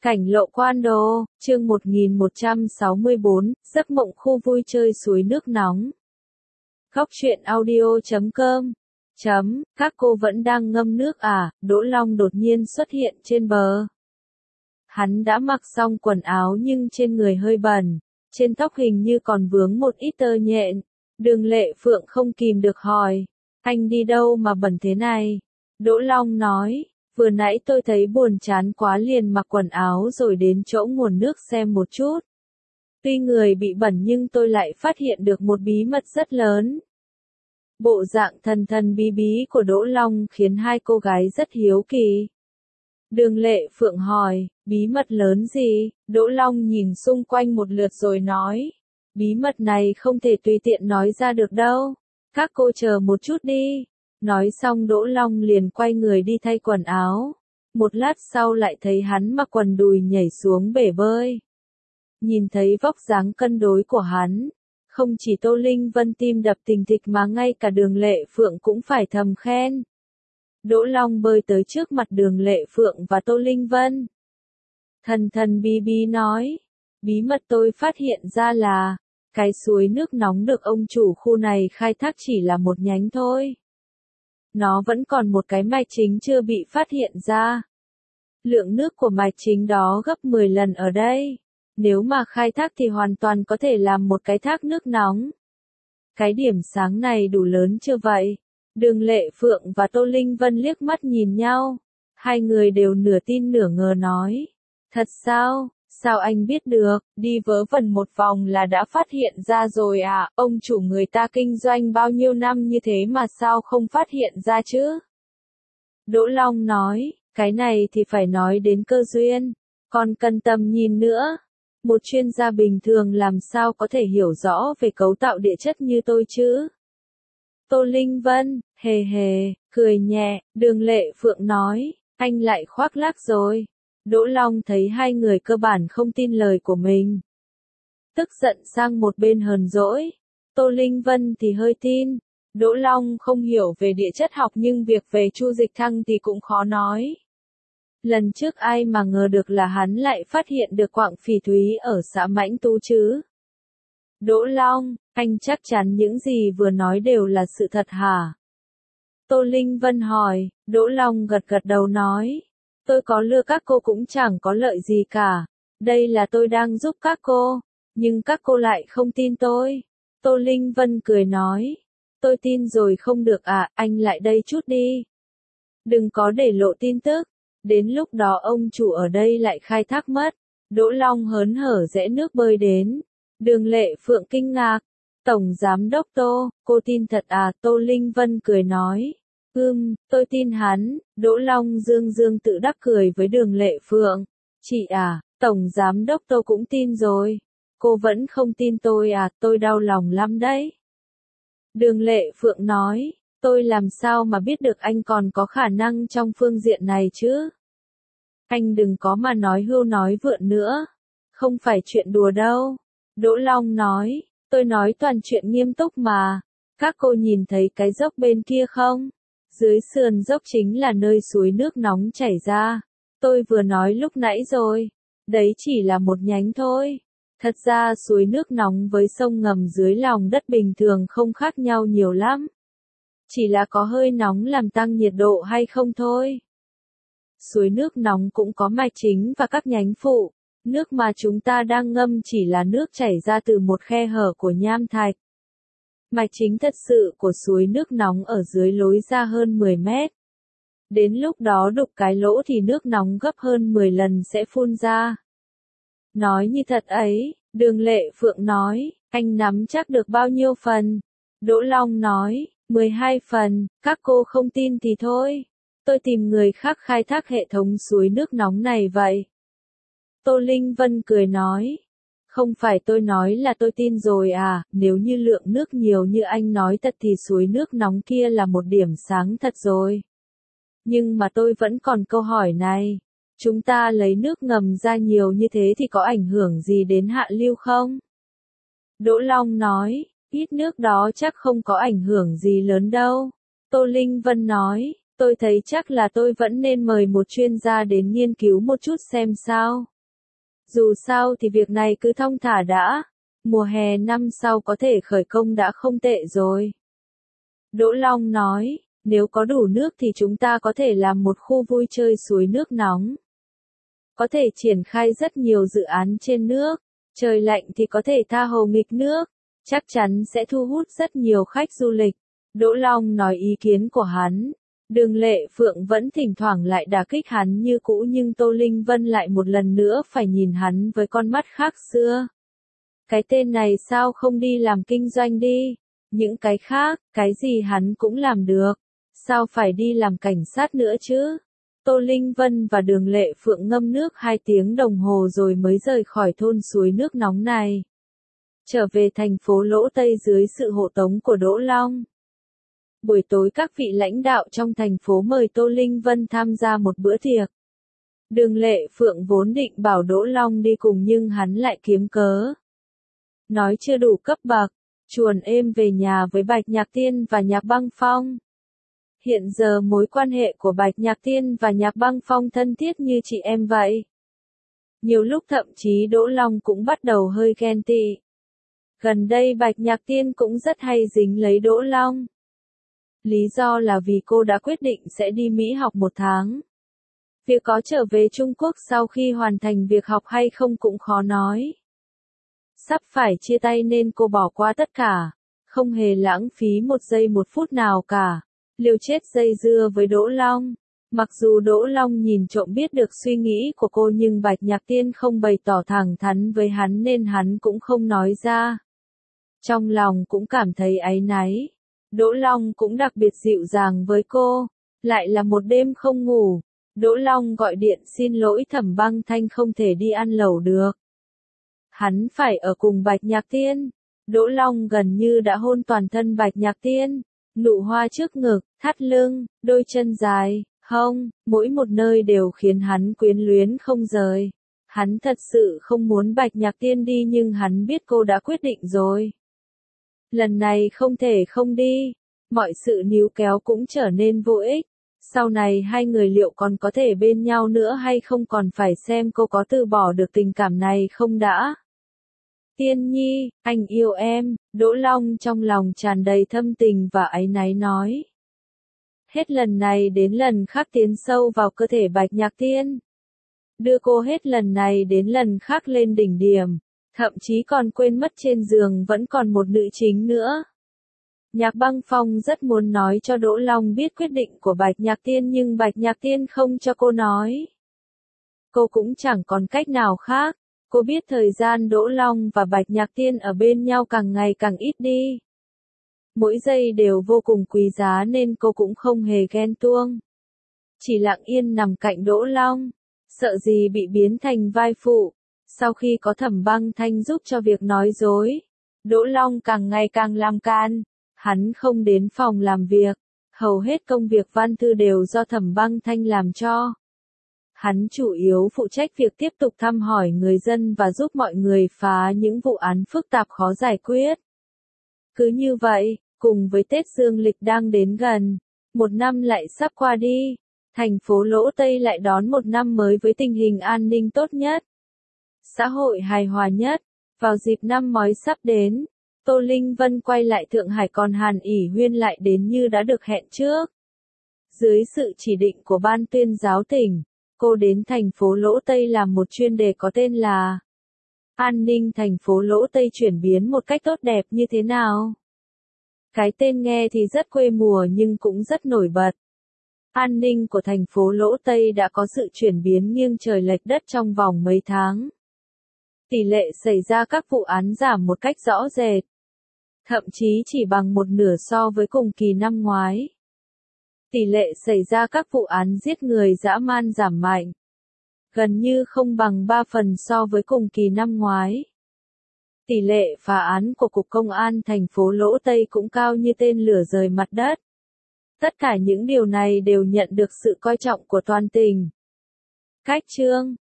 Cảnh lộ Quan Đô, chương 1164, giấc mộng khu vui chơi suối nước nóng. Góc truyện audio.com. Các cô vẫn đang ngâm nước à? Đỗ Long đột nhiên xuất hiện trên bờ. Hắn đã mặc xong quần áo nhưng trên người hơi bẩn, trên tóc hình như còn vướng một ít tơ nhện. Đường Lệ Phượng không kìm được hỏi, anh đi đâu mà bẩn thế này? Đỗ Long nói, vừa nãy tôi thấy buồn chán quá liền mặc quần áo rồi đến chỗ nguồn nước xem một chút. Tuy người bị bẩn nhưng tôi lại phát hiện được một bí mật rất lớn. Bộ dạng thần thần bí bí của Đỗ Long khiến hai cô gái rất hiếu kỳ. Đường Lệ Phượng hỏi, bí mật lớn gì? Đỗ Long nhìn xung quanh một lượt rồi nói, bí mật này không thể tùy tiện nói ra được đâu. Các cô chờ một chút đi. Nói xong Đỗ Long liền quay người đi thay quần áo. Một lát sau lại thấy hắn mặc quần đùi nhảy xuống bể bơi. Nhìn thấy vóc dáng cân đối của hắn, không chỉ Tô Linh Vân tim đập thình thịch mà ngay cả Đường Lệ Phượng cũng phải thầm khen. Đỗ Long bơi tới trước mặt Đường Lệ Phượng và Tô Linh Vân. Thần thần bí bí nói, bí mật tôi phát hiện ra là, cái suối nước nóng được ông chủ khu này khai thác chỉ là một nhánh thôi. Nó vẫn còn một cái mạch chính chưa bị phát hiện ra. Lượng nước của mạch chính đó gấp 10 lần ở đây. Nếu mà khai thác thì hoàn toàn có thể làm một cái thác nước nóng. Cái điểm sáng này đủ lớn chưa vậy? Đường Lệ Phượng và Tô Linh Vân liếc mắt nhìn nhau. Hai người đều nửa tin nửa ngờ nói. Thật sao? Sao anh biết được? Đi vớ vẩn một vòng là đã phát hiện ra rồi à? Ông chủ người ta kinh doanh bao nhiêu năm như thế mà sao không phát hiện ra chứ? Đỗ Long nói, cái này thì phải nói đến cơ duyên. Còn cần tầm nhìn nữa. Một chuyên gia bình thường làm sao có thể hiểu rõ về cấu tạo địa chất như tôi chứ? Tô Linh Vân, hề hề, cười nhẹ, Đường Lệ Phượng nói, anh lại khoác lác rồi. Đỗ Long thấy hai người cơ bản không tin lời của mình. Tức giận sang một bên hờn dỗi. Tô Linh Vân thì hơi tin. Đỗ Long không hiểu về địa chất học nhưng việc về Chu Dịch Thăng thì cũng khó nói. Lần trước ai mà ngờ được là hắn lại phát hiện được quặng phỉ thúy ở xã Mãnh Tú chứ? Đỗ Long, anh chắc chắn những gì vừa nói đều là sự thật hả? Tô Linh Vân hỏi, Đỗ Long gật gật đầu nói. Tôi có lừa các cô cũng chẳng có lợi gì cả. Đây là tôi đang giúp các cô. Nhưng các cô lại không tin tôi. Tô Linh Vân cười nói. Tôi tin rồi không được à, anh lại đây chút đi. Đừng có để lộ tin tức. Đến lúc đó ông chủ ở đây lại khai thác mất. Đỗ Long hớn hở rẽ nước bơi đến. Đường Lệ Phượng kinh ngạc. Tổng Giám đốc Tô, cô tin thật à? Tô Linh Vân cười nói. Tôi tin hắn. Đỗ Long dương dương tự đắc cười với Đường Lệ Phượng. Chị à, Tổng Giám đốc Tô cũng tin rồi. Cô vẫn không tin tôi à, tôi đau lòng lắm đấy. Đường Lệ Phượng nói, tôi làm sao mà biết được anh còn có khả năng trong phương diện này chứ? Anh đừng có mà nói hưu nói vượn nữa. Không phải chuyện đùa đâu. Đỗ Long nói, tôi nói toàn chuyện nghiêm túc mà. Các cô nhìn thấy cái dốc bên kia không? Dưới sườn dốc chính là nơi suối nước nóng chảy ra. Tôi vừa nói lúc nãy rồi. Đấy chỉ là một nhánh thôi. Thật ra suối nước nóng với sông ngầm dưới lòng đất bình thường không khác nhau nhiều lắm. Chỉ là có hơi nóng làm tăng nhiệt độ hay không thôi. Suối nước nóng cũng có mạch chính và các nhánh phụ. Nước mà chúng ta đang ngâm chỉ là nước chảy ra từ một khe hở của nham thạch. Mạch chính thật sự của suối nước nóng ở dưới lối ra hơn 10 mét. Đến lúc đó đục cái lỗ thì nước nóng gấp hơn 10 lần sẽ phun ra. Nói như thật ấy, Đường Lệ Phượng nói, anh nắm chắc được bao nhiêu phần? Đỗ Long nói, 12 phần, các cô không tin thì thôi. Tôi tìm người khác khai thác hệ thống suối nước nóng này vậy. Tô Linh Vân cười nói. Không phải tôi nói là tôi tin rồi à, nếu như lượng nước nhiều như anh nói thật thì suối nước nóng kia là một điểm sáng thật rồi. Nhưng mà tôi vẫn còn câu hỏi này. Chúng ta lấy nước ngầm ra nhiều như thế thì có ảnh hưởng gì đến hạ lưu không? Đỗ Long nói, ít nước đó chắc không có ảnh hưởng gì lớn đâu. Tô Linh Vân nói, tôi thấy chắc là tôi vẫn nên mời một chuyên gia đến nghiên cứu một chút xem sao. Dù sao thì việc này cứ thong thả đã. Mùa hè năm sau có thể khởi công đã không tệ rồi. Đỗ Long nói, nếu có đủ nước thì chúng ta có thể làm một khu vui chơi suối nước nóng. Có thể triển khai rất nhiều dự án trên nước. Trời lạnh thì có thể tha hồ nghịch nước. Chắc chắn sẽ thu hút rất nhiều khách du lịch. Đỗ Long nói ý kiến của hắn. Đường Lệ Phượng vẫn thỉnh thoảng lại đả kích hắn như cũ, nhưng Tô Linh Vân lại một lần nữa phải nhìn hắn với con mắt khác xưa. Cái tên này sao không đi làm kinh doanh đi? Những cái khác, cái gì hắn cũng làm được. Sao phải đi làm cảnh sát nữa chứ? Tô Linh Vân và Đường Lệ Phượng ngâm nước 2 tiếng đồng hồ rồi mới rời khỏi thôn suối nước nóng này. Trở về thành phố Lỗ Tây dưới sự hộ tống của Đỗ Long. Buổi tối các vị lãnh đạo trong thành phố mời Tô Linh Vân tham gia một bữa tiệc. Đường Lệ Phượng vốn định bảo Đỗ Long đi cùng nhưng hắn lại kiếm cớ. Nói chưa đủ cấp bậc, chuồn êm về nhà với Bạch Nhạc Tiên và Nhạc Băng Phong. Hiện giờ mối quan hệ của Bạch Nhạc Tiên và Nhạc Băng Phong thân thiết như chị em vậy. Nhiều lúc thậm chí Đỗ Long cũng bắt đầu hơi ghen tị. Gần đây Bạch Nhạc Tiên cũng rất hay dính lấy Đỗ Long. Lý do là vì cô đã quyết định sẽ đi Mỹ học 1 tháng. Việc có trở về Trung Quốc sau khi hoàn thành việc học hay không cũng khó nói. Sắp phải chia tay nên cô bỏ qua tất cả, không hề lãng phí 1 giây 1 phút nào cả, liều chết dây dưa với Đỗ Long. Mặc dù Đỗ Long nhìn trộm biết được suy nghĩ của cô nhưng Bạch Nhạc Tiên không bày tỏ thẳng thắn với hắn nên hắn cũng không nói ra. Trong lòng cũng cảm thấy áy náy. Đỗ Long cũng đặc biệt dịu dàng với cô. Lại là một đêm không ngủ. Đỗ Long gọi điện xin lỗi Thẩm Băng Thanh không thể đi ăn lẩu được. Hắn phải ở cùng Bạch Nhạc Tiên. Đỗ Long gần như đã hôn toàn thân Bạch Nhạc Tiên. Nụ hoa trước ngực, thắt lưng, đôi chân dài, hông, mỗi một nơi đều khiến hắn quyến luyến không rời. Hắn thật sự không muốn Bạch Nhạc Tiên đi nhưng hắn biết cô đã quyết định rồi. Lần này không thể không đi. Mọi sự níu kéo cũng trở nên vô ích. Sau này hai người liệu còn có thể bên nhau nữa hay không còn phải xem cô có từ bỏ được tình cảm này không đã. Tiên Nhi, anh yêu em, Đỗ Long trong lòng tràn đầy thâm tình và áy náy nói. Hết lần này đến lần khác tiến sâu vào cơ thể Bạch Nhạc Tiên. Đưa cô hết lần này đến lần khác lên đỉnh điểm. Thậm chí còn quên mất trên giường vẫn còn một nữ chính nữa. Nhạc Băng Phong rất muốn nói cho Đỗ Long biết quyết định của Bạch Nhạc Tiên nhưng Bạch Nhạc Tiên không cho cô nói. Cô cũng chẳng còn cách nào khác. Cô biết thời gian Đỗ Long và Bạch Nhạc Tiên ở bên nhau càng ngày càng ít đi. Mỗi giây đều vô cùng quý giá nên cô cũng không hề ghen tuông. Chỉ lặng yên nằm cạnh Đỗ Long, sợ gì bị biến thành vai phụ. Sau khi có Thẩm Băng Thanh giúp cho việc nói dối, Đỗ Long càng ngày càng làm can. Hắn không đến phòng làm việc, hầu hết công việc văn thư đều do Thẩm Băng Thanh làm cho. Hắn chủ yếu phụ trách việc tiếp tục thăm hỏi người dân và giúp mọi người phá những vụ án phức tạp khó giải quyết. Cứ như vậy, cùng với Tết Dương lịch đang đến gần, 1 năm lại sắp qua đi, thành phố Lỗ Tây lại đón 1 năm mới với tình hình an ninh tốt nhất. Xã hội hài hòa nhất. Vào dịp năm mới sắp đến, Tô Linh Vân quay lại Thượng Hải còn Hàn ỉ Huyên lại đến như đã được hẹn trước. Dưới sự chỉ định của Ban Tuyên giáo tỉnh, cô đến thành phố Lỗ Tây làm một chuyên đề có tên là An ninh thành phố Lỗ Tây chuyển biến một cách tốt đẹp như thế nào? Cái tên nghe thì rất quê mùa nhưng cũng rất nổi bật. An ninh của thành phố Lỗ Tây đã có sự chuyển biến nghiêng trời lệch đất trong vòng mấy tháng. Tỷ lệ xảy ra các vụ án giảm một cách rõ rệt. Thậm chí chỉ bằng 1/2 so với cùng kỳ năm ngoái. Tỷ lệ xảy ra các vụ án giết người dã man giảm mạnh. Gần như không bằng 3 phần so với cùng kỳ năm ngoái. Tỷ lệ phá án của Cục Công an thành phố Lỗ Tây cũng cao như tên lửa rời mặt đất. Tất cả những điều này đều nhận được sự coi trọng của toàn tỉnh. Cách chương